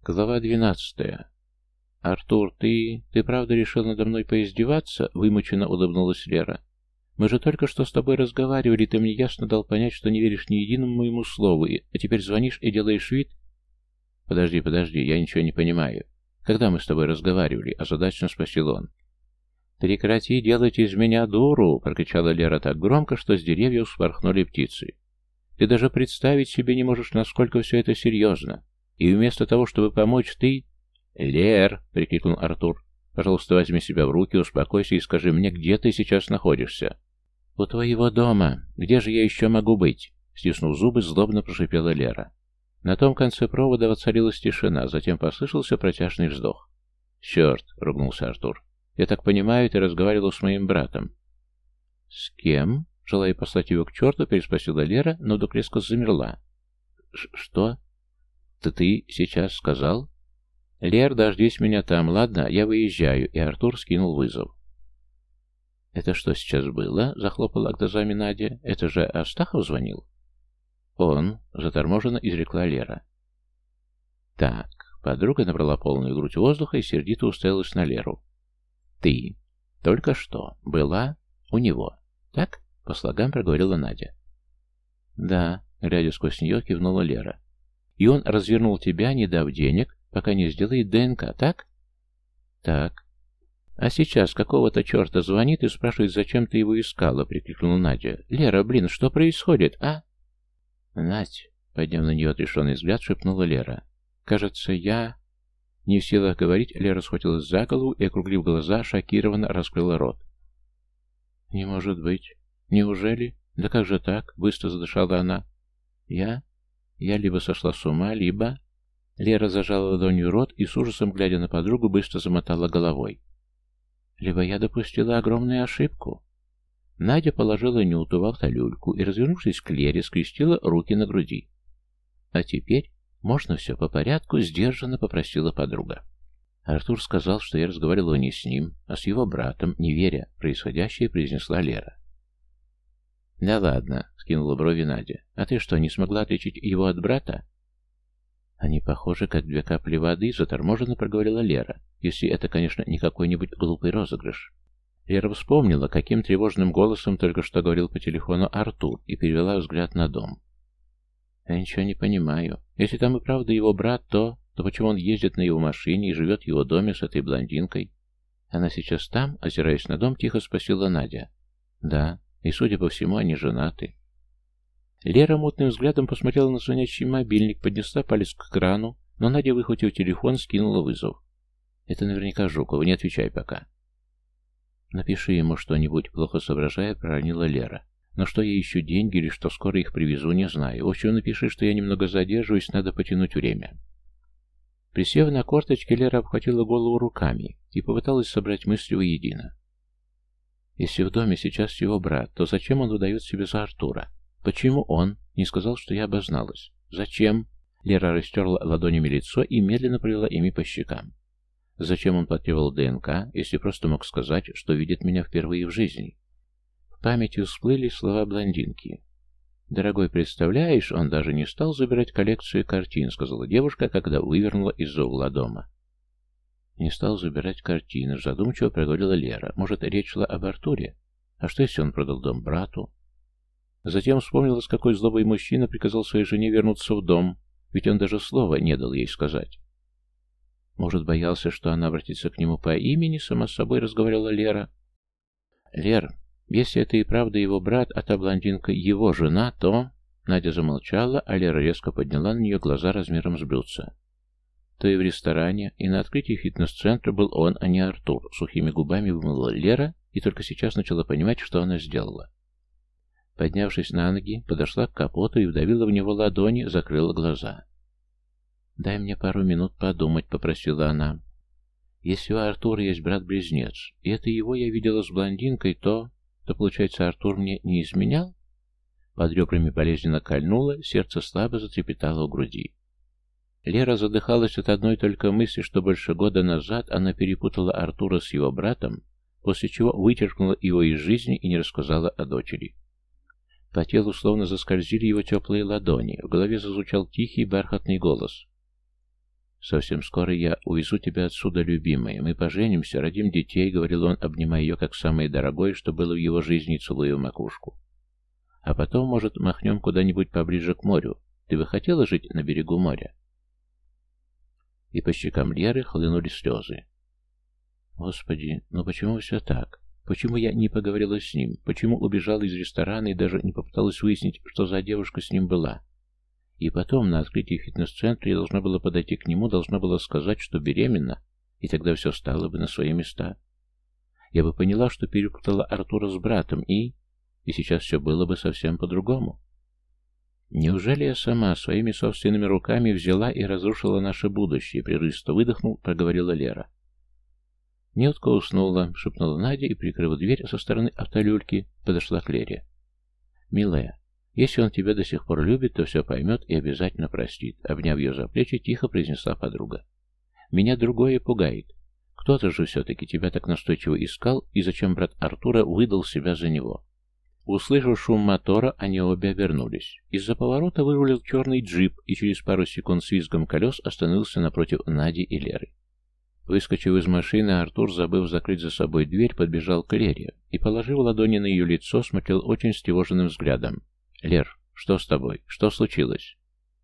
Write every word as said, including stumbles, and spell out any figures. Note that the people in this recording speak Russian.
Глава двенадцатая. «Артур, ты... ты правда решил надо мной поиздеваться?» — вымученно улыбнулась Лера. «Мы же только что с тобой разговаривали, ты мне ясно дал понять, что не веришь ни единому моему слову, и... а теперь звонишь и делаешь вид...» «Подожди, подожди, я ничего не понимаю. Когда мы с тобой разговаривали?» — озадаченно спросил он. «Прекрати делать из меня дуру!» — прокричала Лера так громко, что с деревьев вспорхнули птицы. «Ты даже представить себе не можешь, насколько все это серьезно. И вместо того, чтобы помочь, ты...» «Лер!» — прикрикнул Артур. «Пожалуйста, возьми себя в руки, успокойся и скажи мне, где ты сейчас находишься?» «У твоего дома. Где же я еще могу быть?» Стиснув зубы, злобно прошипела Лера. На том конце провода воцарилась тишина, затем послышался протяжный вздох. «Черт!» — ругнулся Артур. «Я так понимаю, ты разговаривал с моим братом». «С кем?» — желая послать его к черту, переспросила Лера, но вдруг резко замерла. «Что? Ты ты сейчас сказал?» «Лер, дождись меня там, ладно? Я выезжаю», и Артур скинул вызов. «Это что сейчас было?» — захлопала глазами Надя. «Это же Астахов звонил?» «Он», — заторможенно изрекла Лера. «Так», — подруга набрала полную грудь воздуха и сердито уставилась на Леру. «Ты только что была у него, так?» — по слогам проговорила Надя. «Да», — глядя сквозь нее, кивнула Лера. «И он развернул тебя, не дав денег, пока не сделает ДНК, так?» «Так». «А сейчас какого-то черта звонит и спрашивает, зачем ты его искала?» — прикрикнула Надя. «Лера, блин, что происходит, а?» «Надь», — подняв на нее отрешенный взгляд, шепнула Лера. «Кажется, я...» Не в силах говорить, Лера схватилась за голову и, округлив глаза, шокированно раскрыла рот. «Не может быть. Неужели? Да как же так?» — быстро задышала она. «Я? Я либо сошла с ума, либо...» Лера зажала ладонью рот и, с ужасом глядя на подругу, быстро замотала головой. «Либо я допустила огромную ошибку». Надя положила Нюту в автолюльку и, развернувшись к Лере, скрестила руки на груди. «А теперь можно все по порядку?» — сдержанно попросила подруга. «Артур сказал, что я разговаривала не с ним, а с его братом, не веря в происходящее», — произнесла Лера. «Да ладно», — скинула брови Надя. «А ты что, не смогла отличить его от брата?» «Они похожи, как две капли воды», — заторможенно проговорила Лера, если это, конечно, не какой-нибудь глупый розыгрыш. Лера вспомнила, каким тревожным голосом только что говорил по телефону Артур, и перевела взгляд на дом. «Я ничего не понимаю. Если там и правда его брат, то... то почему он ездит на его машине и живет в его доме с этой блондинкой?» «Она сейчас там?» — озираясь на дом, тихо спросила Надя. «Да, и, судя по всему, они женаты». Лера мутным взглядом посмотрела на звонящий мобильник, поднесла палец к экрану, но Надя, выхватив телефон, скинула вызов. «Это наверняка Жукова, не отвечай пока». «Напиши ему что-нибудь», — плохо соображая, проронила Лера. «Но что я ищу деньги или что скоро их привезу, не знаю. В общем, напиши, что я немного задерживаюсь, надо потянуть время». Присев на корточки, Лера обхватила голову руками и попыталась собрать мысли воедино. Если в доме сейчас его брат, то зачем он выдает себя за Артура? Почему он не сказал, что я обозналась? Зачем? Лера растерла ладонями лицо и медленно провела ими по щекам. Зачем он потребовал ДНК, если просто мог сказать, что видит меня впервые в жизни? В памяти всплыли слова блондинки. «Дорогой, представляешь, он даже не стал забирать коллекцию картин», — сказала девушка, когда вывернула из-за угла дома. «Не стал забирать картины», — задумчиво проговорила Лера. «Может, речь шла об Артуре? А что, если он продал дом брату?» Затем вспомнила, с какой злобой мужчина приказал своей жене вернуться в дом, ведь он даже слова не дал ей сказать. Может, боялся, что она обратится к нему по имени, сама с собой разговаривала Лера. «Лер, если это и правда его брат, а та блондинка его жена, то...» Надя замолчала, а Лера резко подняла на нее глаза размером с блюдца. То и в ресторане, и на открытии фитнес-центра был он, а не Артур. Сухими губами вымыла Лера и только сейчас начала понимать, что она сделала. Поднявшись на ноги, подошла к капоту и вдавила в него ладони, закрыла глаза. «Дай мне пару минут подумать», — попросила она. «Если у Артура есть брат-близнец, и это его я видела с блондинкой, то... то, получается, Артур мне не изменял?» Под ребрами болезненно кольнуло, сердце слабо затрепетало у груди. Лера задыхалась от одной только мысли, что больше года назад она перепутала Артура с его братом, после чего вычеркнула его из жизни и не рассказала о дочери. По телу словно заскользили его теплые ладони, в голове зазвучал тихий бархатный голос. «Совсем скоро я увезу тебя отсюда, любимая. Мы поженимся, родим детей», — говорил он, обнимая ее как самое дорогое, что было в его жизни, целуя в макушку. «А потом, может, махнем куда-нибудь поближе к морю. Ты бы хотела жить на берегу моря?» И по щекам Леры хлынули слезы. «Господи, ну почему все так? Почему я не поговорила с ним? Почему убежала из ресторана и даже не попыталась выяснить, что за девушка с ним была? И потом, на открытии фитнес-центра я должна была подойти к нему, должна была сказать, что беременна, и тогда все стало бы на свои места. Я бы поняла, что перепутала Артура с братом, и... и сейчас все было бы совсем по-другому. Неужели я сама своими собственными руками взяла и разрушила наше будущее?» Прерывисто выдохнул, проговорила Лера. Нютка уснула, шепнула Надя и, прикрыв дверь со стороны автолюльки, подошла к Лере. «Милая, если он тебя до сих пор любит, то все поймет и обязательно простит», — обняв ее за плечи, тихо произнесла подруга. «Меня другое пугает. Кто-то же все-таки тебя так настойчиво искал, и зачем брат Артура выдал себя за него?» Услышав шум мотора, они обе обернулись. Из-за поворота вырулил черный джип и через пару секунд с визгом колес остановился напротив Нади и Леры. Выскочив из машины, Артур, забыв закрыть за собой дверь, подбежал к Лере и, положив ладони на ее лицо, смотрел очень встревоженным взглядом. «Лер, что с тобой? Что случилось?»